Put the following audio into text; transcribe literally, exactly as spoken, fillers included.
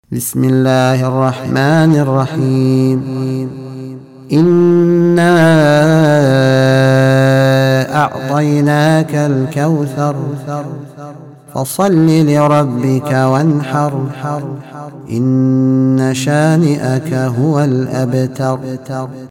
بسم الله الرحمن الرحيم. إنا أعطيناك الكوثر فصل لربك وانحر إن شانئك هو الأبتر.